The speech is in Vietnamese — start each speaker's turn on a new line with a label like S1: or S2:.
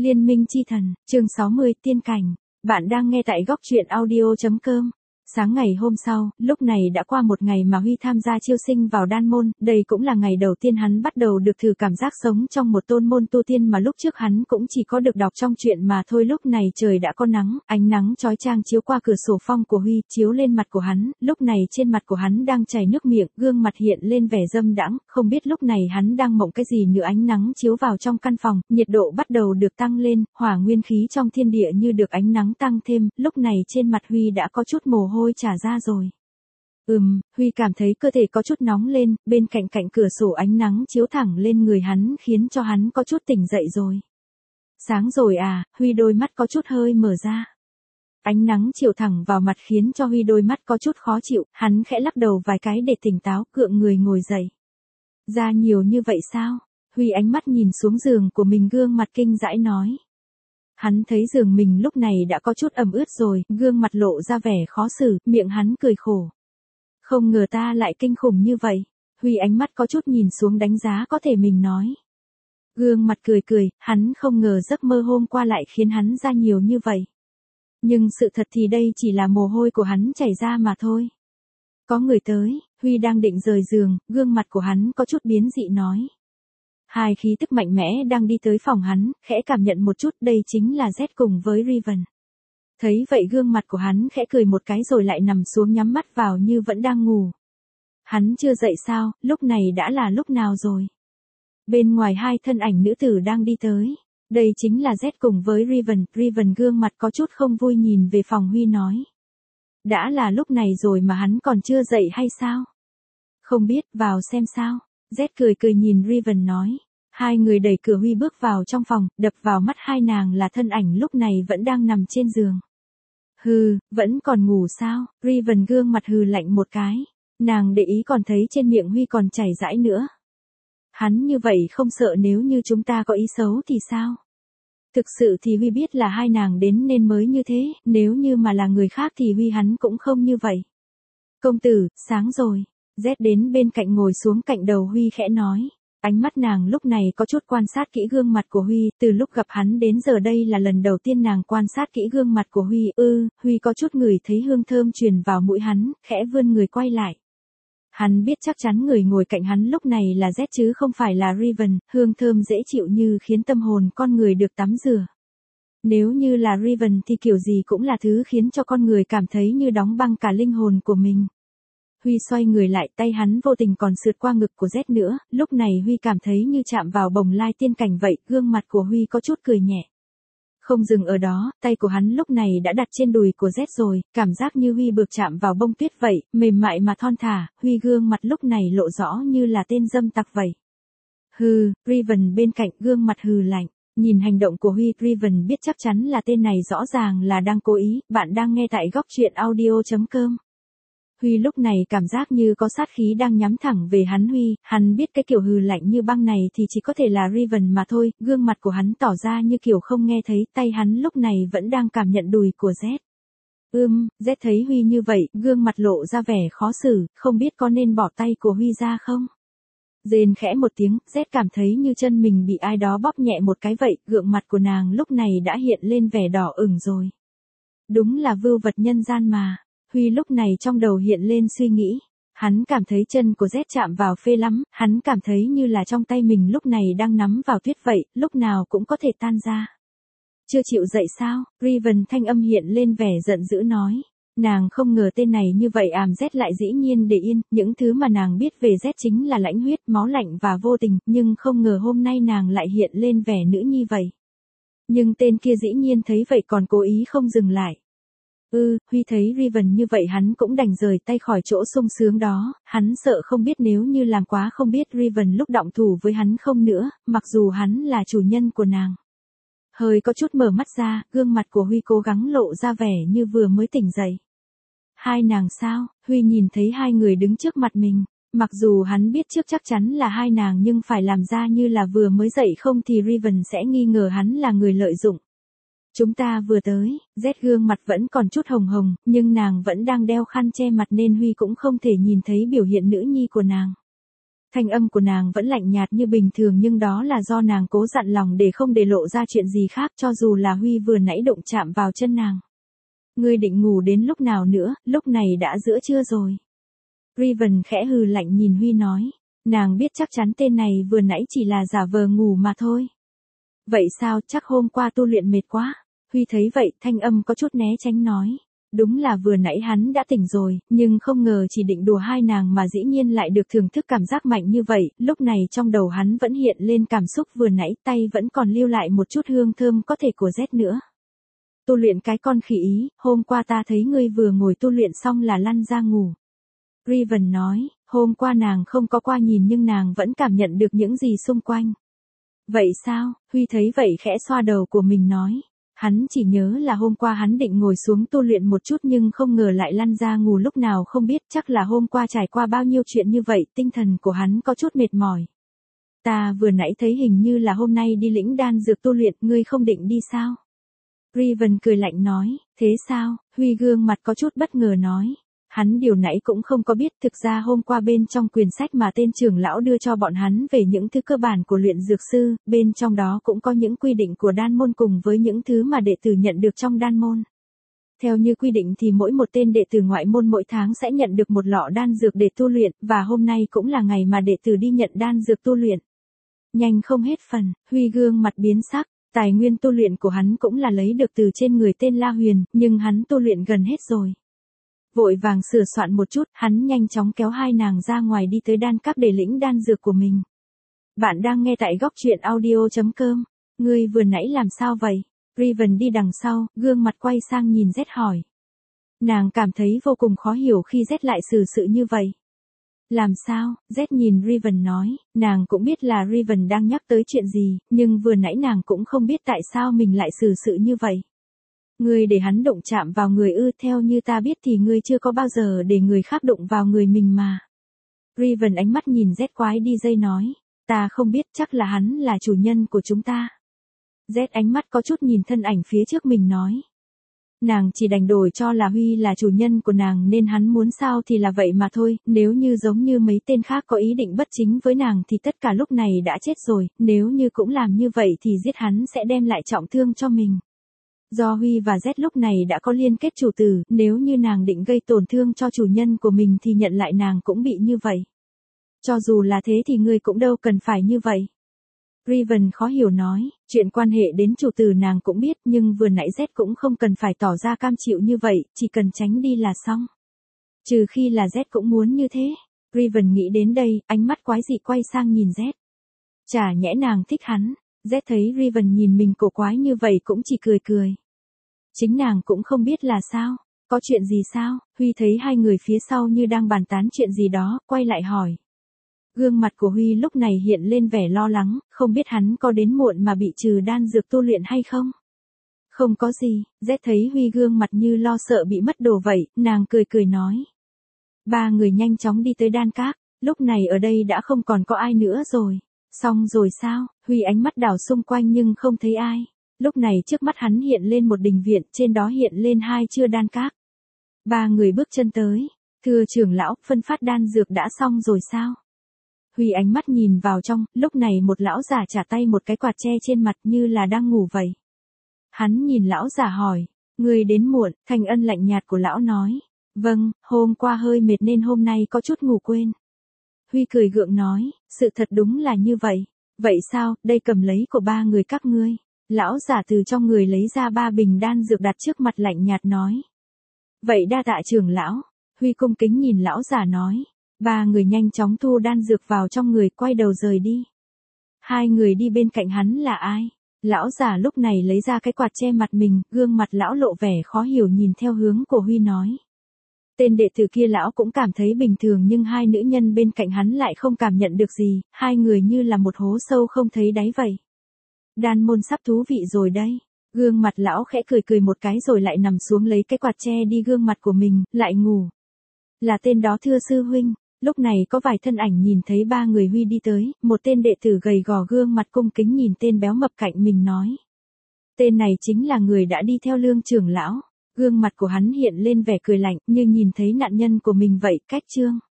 S1: Liên minh chi thần, chương 60 tiên cảnh. Bạn đang nghe tại góc truyện audio.com. Sáng ngày hôm sau, lúc này đã qua một ngày mà Huy tham gia chiêu sinh vào đan môn, đây cũng là ngày đầu tiên hắn bắt đầu được thử cảm giác sống trong một tôn môn tu tiên mà lúc trước hắn cũng chỉ có được đọc trong truyện mà thôi. Lúc này trời đã có nắng, ánh nắng chói chang chiếu qua cửa sổ phong của Huy, chiếu lên mặt của hắn, lúc này trên mặt của hắn đang chảy nước miệng, gương mặt hiện lên vẻ dâm đãng, không biết lúc này hắn đang mộng cái gì nữa. Ánh nắng chiếu vào trong căn phòng, nhiệt độ bắt đầu được tăng lên, hỏa nguyên khí trong thiên địa như được ánh nắng tăng thêm, lúc này trên mặt Huy đã có chút mồ hôi trả ra rồi. Huy cảm thấy cơ thể có chút nóng lên, bên cạnh cửa sổ ánh nắng chiếu thẳng lên người hắn khiến cho hắn có chút tỉnh dậy rồi. Sáng rồi à, Huy đôi mắt có chút hơi mở ra. Ánh nắng chiếu thẳng vào mặt khiến cho Huy đôi mắt có chút khó chịu, hắn khẽ lắc đầu vài cái để tỉnh táo, gượng người ngồi dậy. Ra nhiều như vậy sao? Huy ánh mắt nhìn xuống giường của mình, gương mặt kinh dãi nói. Hắn thấy giường mình lúc này đã có chút ẩm ướt rồi, gương mặt lộ ra vẻ khó xử, miệng hắn cười khổ. Không ngờ ta lại kinh khủng như vậy. Huy ánh mắt có chút nhìn xuống đánh giá có thể mình nói. Gương mặt cười, hắn không ngờ giấc mơ hôm qua lại khiến hắn ra nhiều như vậy. Nhưng sự thật thì đây chỉ là mồ hôi của hắn chảy ra mà thôi. Có người tới, Huy đang định rời giường, gương mặt của hắn có chút biến dị nói. Hai khí tức mạnh mẽ đang đi tới phòng hắn, khẽ cảm nhận một chút, đây chính là Z cùng với Riven. Thấy vậy gương mặt của hắn khẽ cười một cái rồi lại nằm xuống nhắm mắt vào như vẫn đang ngủ. Hắn chưa dậy sao, lúc này đã là lúc nào rồi? Bên ngoài hai thân ảnh nữ tử đang đi tới. Đây chính là Z cùng với Riven. Riven gương mặt có chút không vui nhìn về phòng Huy nói. Đã là lúc này rồi mà hắn còn chưa dậy hay sao? Không biết, vào xem sao. Z cười nhìn Riven nói. Hai người đẩy cửa, Huy bước vào trong phòng, đập vào mắt hai nàng là thân ảnh lúc này vẫn đang nằm trên giường. Hừ, vẫn còn ngủ sao? Riven gương mặt hừ lạnh một cái. Nàng để ý còn thấy trên miệng Huy còn chảy rãi nữa. Hắn như vậy không sợ nếu như chúng ta có ý xấu thì sao? Thực sự thì Huy biết là hai nàng đến nên mới như thế, nếu như mà là người khác thì Huy hắn cũng không như vậy. Công tử, sáng rồi. Z đến bên cạnh ngồi xuống cạnh đầu Huy khẽ nói. Ánh mắt nàng lúc này có chút quan sát kỹ gương mặt của Huy, từ lúc gặp hắn đến giờ đây là lần đầu tiên nàng quan sát kỹ gương mặt của Huy. Huy có chút ngửi thấy hương thơm truyền vào mũi hắn, khẽ vươn người quay lại. Hắn biết chắc chắn người ngồi cạnh hắn lúc này là Z chứ không phải là Riven, hương thơm dễ chịu như khiến tâm hồn con người được tắm rửa. Nếu như là Riven thì kiểu gì cũng là thứ khiến cho con người cảm thấy như đóng băng cả linh hồn của mình. Huy xoay người lại, tay hắn vô tình còn sượt qua ngực của Z nữa, lúc này Huy cảm thấy như chạm vào bồng lai tiên cảnh vậy, gương mặt của Huy có chút cười nhẹ. Không dừng ở đó, tay của hắn lúc này đã đặt trên đùi của Z rồi, cảm giác như Huy được chạm vào bông tuyết vậy, mềm mại mà thon thả, Huy gương mặt lúc này lộ rõ như là tên dâm tặc vậy. Hừ, Riven bên cạnh gương mặt hừ lạnh, nhìn hành động của Huy, Riven biết chắc chắn là tên này rõ ràng là đang cố ý. Bạn đang nghe tại góc truyện audio.com. Huy lúc này cảm giác như có sát khí đang nhắm thẳng về hắn. Hắn biết cái kiểu hừ lạnh như băng này thì chỉ có thể là Riven mà thôi, gương mặt của hắn tỏ ra như kiểu không nghe thấy, tay hắn lúc này vẫn đang cảm nhận đùi của Z. Z thấy Huy như vậy, gương mặt lộ ra vẻ khó xử, không biết có nên bỏ tay của Huy ra không? Rên khẽ một tiếng, Z cảm thấy như chân mình bị ai đó bóp nhẹ một cái vậy, gương mặt của nàng lúc này đã hiện lên vẻ đỏ ửng rồi. Đúng là vưu vật nhân gian mà. Huy lúc này trong đầu hiện lên suy nghĩ. Hắn cảm thấy chân của Z chạm vào phê lắm, hắn cảm thấy như là trong tay mình lúc này đang nắm vào tuyết vậy, lúc nào cũng có thể tan ra. Chưa chịu dậy sao? Riven thanh âm hiện lên vẻ giận dữ nói. Nàng không ngờ tên này như vậy Z lại dĩ nhiên để yên, những thứ mà nàng biết về Z chính là lãnh huyết, máu lạnh và vô tình, nhưng không ngờ hôm nay nàng lại hiện lên vẻ nữ nhi vậy. Nhưng tên kia dĩ nhiên thấy vậy còn cố ý không dừng lại. Huy thấy Riven như vậy hắn cũng đành rời tay khỏi chỗ sung sướng đó, hắn sợ không biết nếu như làm quá không biết Riven lúc động thủ với hắn không nữa, mặc dù hắn là chủ nhân của nàng. Hơi có chút mở mắt ra, gương mặt của Huy cố gắng lộ ra vẻ như vừa mới tỉnh dậy. Hai nàng sao? Huy nhìn thấy hai người đứng trước mặt mình, mặc dù hắn biết trước chắc chắn là hai nàng nhưng phải làm ra như là vừa mới dậy không thì Riven sẽ nghi ngờ hắn là người lợi dụng. Chúng ta vừa tới, Z gương mặt vẫn còn chút hồng hồng, nhưng nàng vẫn đang đeo khăn che mặt nên Huy cũng không thể nhìn thấy biểu hiện nữ nhi của nàng. Thanh âm của nàng vẫn lạnh nhạt như bình thường nhưng đó là do nàng cố dặn lòng để không để lộ ra chuyện gì khác cho dù là Huy vừa nãy đụng chạm vào chân nàng. Ngươi định ngủ đến lúc nào nữa, lúc này đã giữa trưa rồi. Riven khẽ hừ lạnh nhìn Huy nói. Nàng biết chắc chắn tên này vừa nãy chỉ là giả vờ ngủ mà thôi. Vậy sao, chắc hôm qua tu luyện mệt quá. Huy thấy vậy, thanh âm có chút né tránh nói. Đúng là vừa nãy hắn đã tỉnh rồi, nhưng không ngờ chỉ định đùa hai nàng mà dĩ nhiên lại được thưởng thức cảm giác mạnh như vậy, lúc này trong đầu hắn vẫn hiện lên cảm xúc vừa nãy, tay vẫn còn lưu lại một chút hương thơm có thể của Z nữa. Tu luyện cái con khỉ ý, hôm qua ta thấy ngươi vừa ngồi tu luyện xong là lăn ra ngủ. Riven nói, hôm qua nàng không có qua nhìn nhưng nàng vẫn cảm nhận được những gì xung quanh. Vậy sao, Huy thấy vậy khẽ xoa đầu của mình nói. Hắn chỉ nhớ là hôm qua hắn định ngồi xuống tu luyện một chút nhưng không ngờ lại lăn ra ngủ lúc nào không biết, chắc là hôm qua trải qua bao nhiêu chuyện như vậy, tinh thần của hắn có chút mệt mỏi. Ta vừa nãy thấy hình như là hôm nay đi lĩnh đan dược tu luyện, ngươi không định đi sao? Riven cười lạnh nói, thế sao? Huy gương mặt có chút bất ngờ nói. Hắn điều nãy cũng không có biết, thực ra hôm qua bên trong quyển sách mà tên trưởng lão đưa cho bọn hắn về những thứ cơ bản của luyện dược sư, bên trong đó cũng có những quy định của đan môn cùng với những thứ mà đệ tử nhận được trong đan môn. Theo như quy định thì mỗi một tên đệ tử ngoại môn mỗi tháng sẽ nhận được một lọ đan dược để tu luyện, và hôm nay cũng là ngày mà đệ tử đi nhận đan dược tu luyện. Nhanh không hết phần, Huy gương mặt biến sắc. Tài nguyên tu luyện của hắn cũng là lấy được từ trên người tên La Huyền, nhưng hắn tu luyện gần hết rồi. Vội vàng sửa soạn một chút, hắn nhanh chóng kéo hai nàng ra ngoài đi tới đan các để lĩnh đan dược của mình. Bạn đang nghe tại góc truyện audio.com. Ngươi vừa nãy làm sao vậy? Riven đi đằng sau, gương mặt quay sang nhìn Z hỏi. Nàng cảm thấy vô cùng khó hiểu khi Z lại xử sự như vậy. Làm sao? Z nhìn Riven nói, nàng cũng biết là Riven đang nhắc tới chuyện gì, nhưng vừa nãy nàng cũng không biết tại sao mình lại xử sự như vậy. Ngươi để hắn đụng chạm vào người ư, theo như ta biết thì ngươi chưa có bao giờ để người khác đụng vào người mình mà. Riven ánh mắt nhìn Z quái đi dây nói, ta không biết, chắc là hắn là chủ nhân của chúng ta. Z ánh mắt có chút nhìn thân ảnh phía trước mình nói. Nàng chỉ đành đổi cho là Huy là chủ nhân của nàng nên hắn muốn sao thì là vậy mà thôi, nếu như giống như mấy tên khác có ý định bất chính với nàng thì tất cả lúc này đã chết rồi, nếu như cũng làm như vậy thì giết hắn sẽ đem lại trọng thương cho mình. Do Huy và Z lúc này đã có liên kết chủ tử, nếu như nàng định gây tổn thương cho chủ nhân của mình thì nhận lại nàng cũng bị như vậy. Cho dù là thế thì ngươi cũng đâu cần phải như vậy. Riven khó hiểu nói, chuyện quan hệ đến chủ tử nàng cũng biết nhưng vừa nãy Z cũng không cần phải tỏ ra cam chịu như vậy, chỉ cần tránh đi là xong. Trừ khi là Z cũng muốn như thế. Riven nghĩ đến đây, ánh mắt quái dị quay sang nhìn Z. Chả nhẽ nàng thích hắn. Z thấy Riven nhìn mình cổ quái như vậy cũng chỉ cười cười. Chính nàng cũng không biết là sao, có chuyện gì sao? Huy thấy hai người phía sau như đang bàn tán chuyện gì đó, quay lại hỏi. Gương mặt của Huy lúc này hiện lên vẻ lo lắng, không biết hắn có đến muộn mà bị trừ đan dược tu luyện hay không? Không có gì, Z thấy Huy gương mặt như lo sợ bị mất đồ vậy, nàng cười cười nói. Ba người nhanh chóng đi tới đan các, lúc này ở đây đã không còn có ai nữa rồi. Xong rồi sao? Huy ánh mắt đảo xung quanh nhưng không thấy ai. Lúc này trước mắt hắn hiện lên một đình viện, trên đó hiện lên hai chưa đan các. Ba người bước chân tới. Thưa trưởng lão, phân phát đan dược đã xong rồi sao? Huy ánh mắt nhìn vào trong, lúc này một lão già trả tay một cái quạt che trên mặt như là đang ngủ vậy. Hắn nhìn lão già hỏi, người đến muộn, thanh âm lạnh nhạt của lão nói. Vâng, hôm qua hơi mệt nên hôm nay có chút ngủ quên. Huy cười gượng nói, sự thật đúng là như vậy. Vậy sao, đây cầm lấy của ba người các ngươi. Lão giả từ trong người lấy ra 3 bình đan dược đặt trước mặt lạnh nhạt nói. Vậy đa tạ trưởng lão. Huy cung kính nhìn lão giả nói. Ba người nhanh chóng thu đan dược vào trong người, quay đầu rời đi. Hai người đi bên cạnh hắn là ai? Lão giả lúc này lấy ra cái quạt che mặt mình, gương mặt lão lộ vẻ khó hiểu nhìn theo hướng của Huy nói. Tên đệ tử kia lão cũng cảm thấy bình thường nhưng hai nữ nhân bên cạnh hắn lại không cảm nhận được gì, hai người như là một hố sâu không thấy đáy vậy. Đan môn sắp thú vị rồi đây. Gương mặt lão khẽ cười cười một cái rồi lại nằm xuống lấy cái quạt che đi gương mặt của mình, lại ngủ. Là tên đó thưa sư huynh. Lúc này có vài thân ảnh nhìn thấy ba người Huy đi tới, một tên đệ tử gầy gò gương mặt cung kính nhìn tên béo mập cạnh mình nói. Tên này chính là người đã đi theo Lương trưởng lão. Gương mặt của hắn hiện lên vẻ cười lạnh như nhìn thấy nạn nhân của mình vậy, cách chương.